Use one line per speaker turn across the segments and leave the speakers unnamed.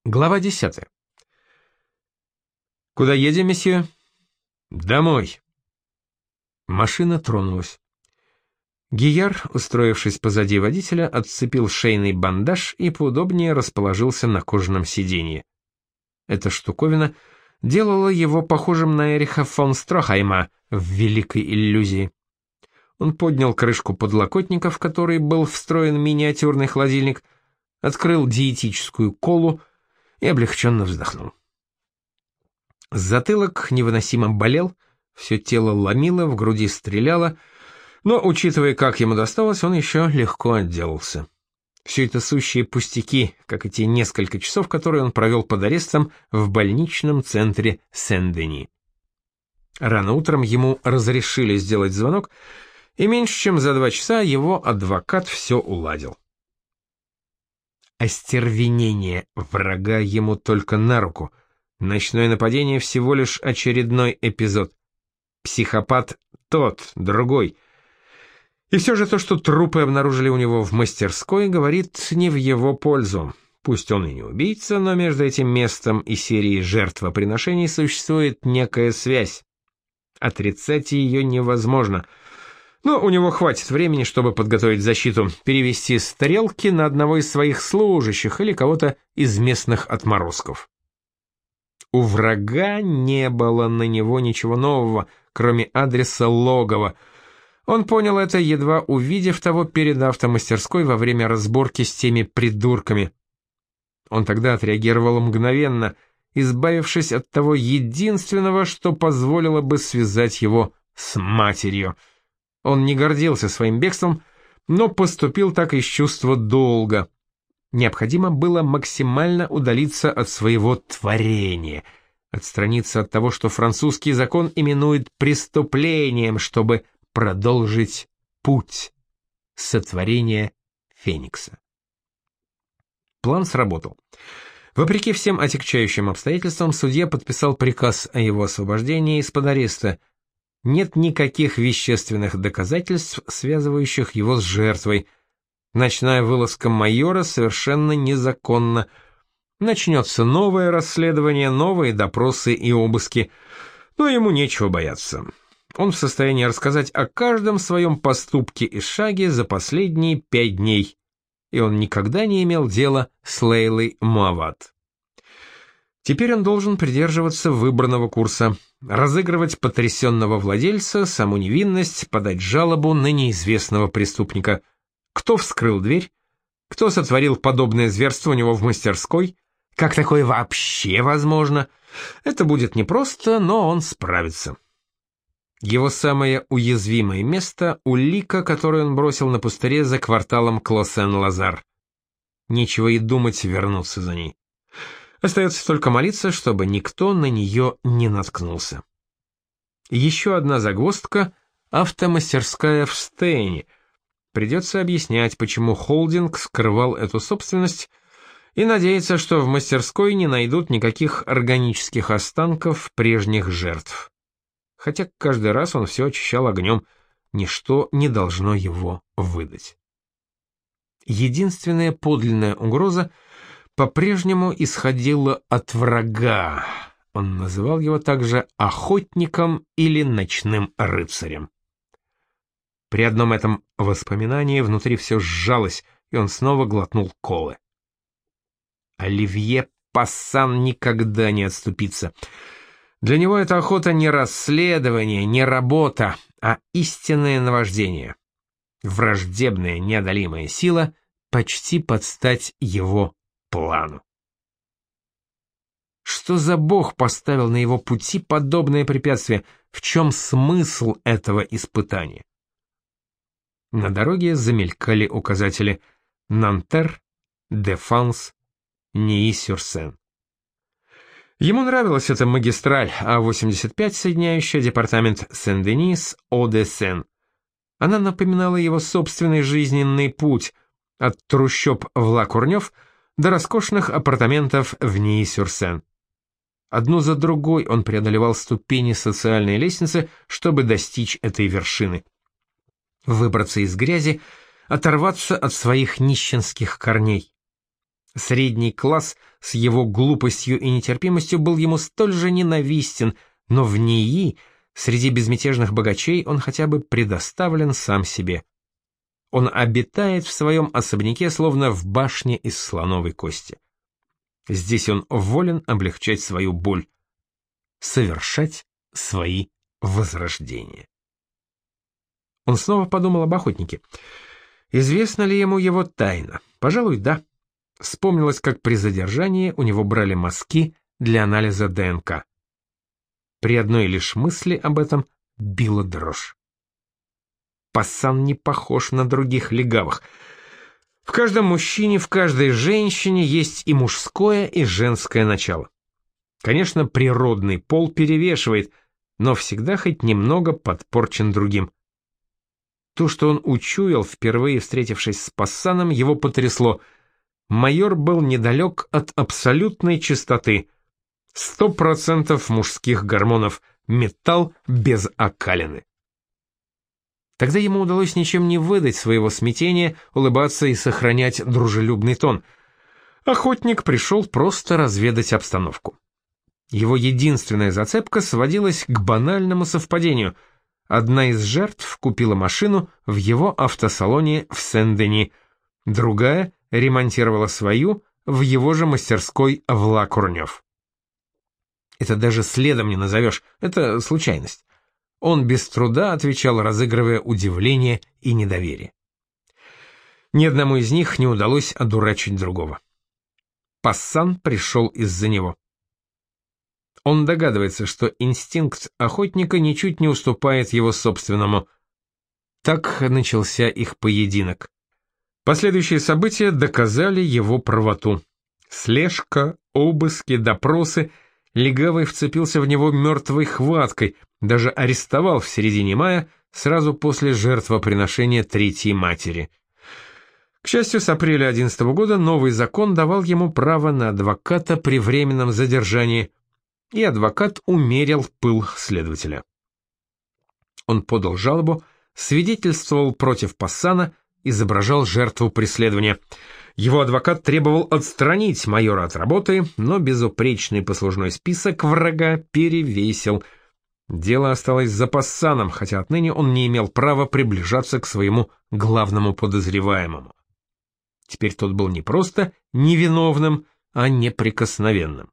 Глава 10. «Куда едем, месье?» «Домой». Машина тронулась. Гияр, устроившись позади водителя, отцепил шейный бандаж и поудобнее расположился на кожаном сиденье. Эта штуковина делала его похожим на Эриха фон Строхайма в «Великой иллюзии». Он поднял крышку подлокотника, в который был встроен миниатюрный холодильник, открыл диетическую колу и облегченно вздохнул. Затылок невыносимо болел, все тело ломило, в груди стреляло, но, учитывая, как ему досталось, он еще легко отделался. Все это сущие пустяки, как и те несколько часов, которые он провел под арестом в больничном центре Сен-Дени. Рано утром ему разрешили сделать звонок, и меньше чем за 2 часа его адвокат все уладил. Остервенение врага ему только на руку. Ночное нападение всего лишь очередной эпизод. Психопат тот, другой. И все же то, что трупы обнаружили у него в мастерской, говорит не в его пользу. Пусть он и не убийца, но между этим местом и серией жертвоприношений существует некая связь. Отрицать ее невозможно. Но у него хватит времени, чтобы подготовить защиту, перевести стрелки на одного из своих служащих или кого-то из местных отморозков. У врага не было на него ничего нового, кроме адреса логова. Он понял это, едва увидев того перед автомастерской во время разборки с теми придурками. Он тогда отреагировал мгновенно, избавившись от того единственного, что позволило бы связать его с матерью. Он не гордился своим бегством, но поступил так из чувства долга. Необходимо было максимально удалиться от своего творения, отстраниться от того, что французский закон именует преступлением, чтобы продолжить путь сотворения Феникса. План сработал. Вопреки всем отягчающим обстоятельствам, судья подписал приказ о его освобождении из-под ареста. Нет никаких вещественных доказательств, связывающих его с жертвой. Ночная вылазка майора совершенно незаконна. Начнется новое расследование, новые допросы и обыски. Но ему нечего бояться. Он в состоянии рассказать о каждом своем поступке и шаге за последние 5 дней. И он никогда не имел дела с Лейлой Муават. Теперь он должен придерживаться выбранного курса, разыгрывать потрясенного владельца, саму невинность, подать жалобу на неизвестного преступника. Кто вскрыл дверь? Кто сотворил подобное зверство у него в мастерской? Как такое вообще возможно? Это будет непросто, но он справится. Его самое уязвимое место — улика, которую он бросил на пустыре за кварталом Кло-Сен-Лазар. Нечего и думать вернуться за ней. Остается только молиться, чтобы никто на нее не наткнулся. Еще одна загвоздка — автомастерская в Стейне. Придется объяснять, почему холдинг скрывал эту собственность, и надеяться, что в мастерской не найдут никаких органических останков прежних жертв. Хотя каждый раз он все очищал огнем, ничто не должно его выдать. Единственная подлинная угроза по-прежнему исходила от врага. Он называл его также охотником или ночным рыцарем. При одном этом воспоминании внутри все сжалось, и он снова глотнул колы. Оливье Пассан никогда не отступится. Для него эта охота не расследование, не работа, а истинное наваждение. Враждебная, неодолимая сила почти под стать его плану. Что за бог поставил на его пути подобное препятствие? В чем смысл этого испытания? На дороге замелькали указатели «Нантер», «Дефанс», «Нии-сюр-Сен». Ему нравилась эта магистраль А-85, соединяющая департамент Сен-Дени с О-де-Сен. Она напоминала его собственный жизненный путь от трущоб в Ла-Курнёв до роскошных апартаментов в Нии-сюр-Сен. Одну за другой он преодолевал ступени социальной лестницы, чтобы достичь этой вершины. Выбраться из грязи, оторваться от своих нищенских корней. Средний класс с его глупостью и нетерпимостью был ему столь же ненавистен, но в НИИ, среди безмятежных богачей, он хотя бы предоставлен сам себе. Он обитает в своем особняке, словно в башне из слоновой кости. Здесь он волен облегчать свою боль, совершать свои возрождения. Он снова подумал об охотнике. Известна ли ему его тайна? Пожалуй, да. Вспомнилось, как при задержании у него брали мазки для анализа ДНК. При одной лишь мысли об этом била дрожь. Пассан не похож на других легавых. В каждом мужчине, в каждой женщине есть и мужское, и женское начало. Конечно, природный пол перевешивает, но всегда хоть немного подпорчен другим. То, что он учуял, впервые встретившись с Пассаном, его потрясло. Майор был недалек от абсолютной чистоты. 100% мужских гормонов, металл без окалины. Тогда ему удалось ничем не выдать своего смятения, улыбаться и сохранять дружелюбный тон. Охотник пришел просто разведать обстановку. Его единственная зацепка сводилась к банальному совпадению. Одна из жертв купила машину в его автосалоне в Сен-Дени, другая ремонтировала свою в его же мастерской в Ла-Курнёв. Это даже следом не назовешь, это случайность. Он без труда отвечал, разыгрывая удивление и недоверие. Ни одному из них не удалось одурачить другого. Пассан пришел из-за него. Он догадывается, что инстинкт охотника ничуть не уступает его собственному. Так начался их поединок. Последующие события доказали его правоту. Слежка, обыски, допросы. Легавый вцепился в него мертвой хваткой, даже арестовал в середине мая, сразу после жертвоприношения Третьей Матери. К счастью, с апреля 2011 года новый закон давал ему право на адвоката при временном задержании, и адвокат умерил пыл следователя. Он подал жалобу, свидетельствовал против Пассана, изображал жертву преследования. Его адвокат требовал отстранить майора от работы, но безупречный послужной список врага перевесил. Дело осталось за Пассаном, хотя отныне он не имел права приближаться к своему главному подозреваемому. Теперь тот был не просто невиновным, а неприкосновенным.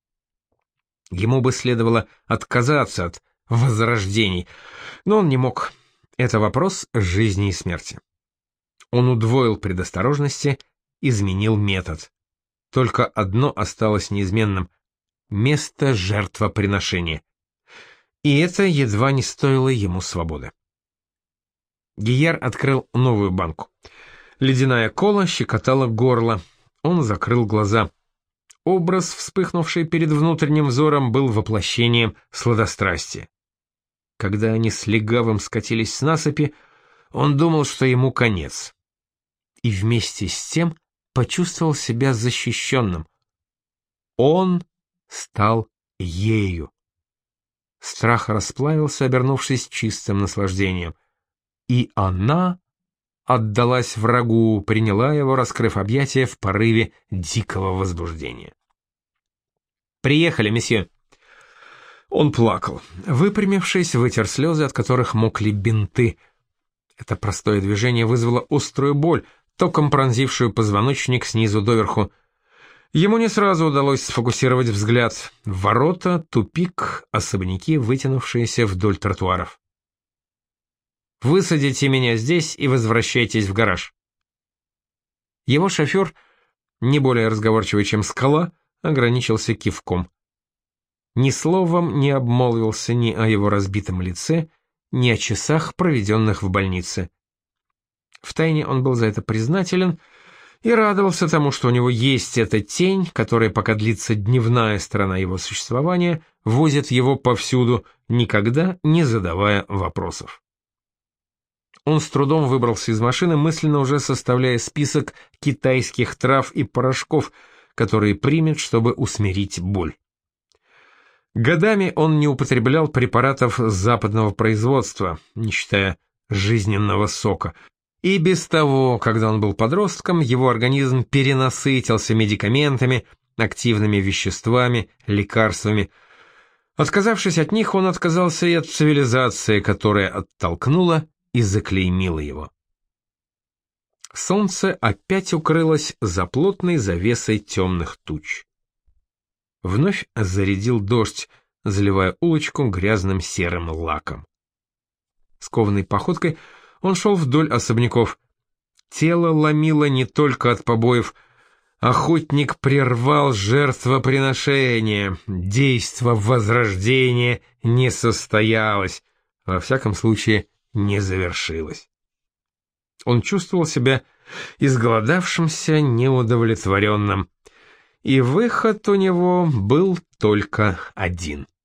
Ему бы следовало отказаться от возрождений, но он не мог. Это вопрос жизни и смерти. Он удвоил предосторожности, изменил метод. Только одно осталось неизменным — место жертвоприношения. И это едва не стоило ему свободы. Гияр открыл новую банку. Ледяная кола щекотала горло. Он закрыл глаза. Образ, вспыхнувший перед внутренним взором, был воплощением сладострастия. Когда они с легавым скатились с насыпи, он думал, что ему конец. И вместе с тем почувствовал себя защищенным. Он стал ею. Страх расплавился, обернувшись чистым наслаждением. И она отдалась врагу, приняла его, раскрыв объятия в порыве дикого возбуждения. «Приехали, месье!» Он плакал. Выпрямившись, вытер слезы, от которых мокли бинты. Это простое движение вызвало острую боль, током пронзившую позвоночник снизу доверху. Ему не сразу удалось сфокусировать взгляд. Ворота, тупик, особняки, вытянувшиеся вдоль тротуаров. «Высадите меня здесь и возвращайтесь в гараж». Его шофер, не более разговорчивый, чем скала, ограничился кивком. Ни словом не обмолвился ни о его разбитом лице, ни о часах, проведенных в больнице. Втайне он был за это признателен и радовался тому, что у него есть эта тень, которая, пока длится дневная сторона его существования, возит его повсюду, никогда не задавая вопросов. Он с трудом выбрался из машины, мысленно уже составляя список китайских трав и порошков, которые примет, чтобы усмирить боль. Годами он не употреблял препаратов западного производства, не считая жизненного сока. И без того, когда он был подростком, его организм перенасытился медикаментами, активными веществами, лекарствами. Отказавшись от них, он отказался и от цивилизации, которая оттолкнула и заклеймила его. Солнце опять укрылось за плотной завесой темных туч. Вновь зарядил дождь, заливая улочку грязным серым лаком. Скованной походкой он шел вдоль особняков. Тело ломило не только от побоев. Охотник прервал жертвоприношение. Действо возрождения не состоялось, во всяком случае не завершилось. Он чувствовал себя изголодавшимся, неудовлетворенным. И выход у него был только один.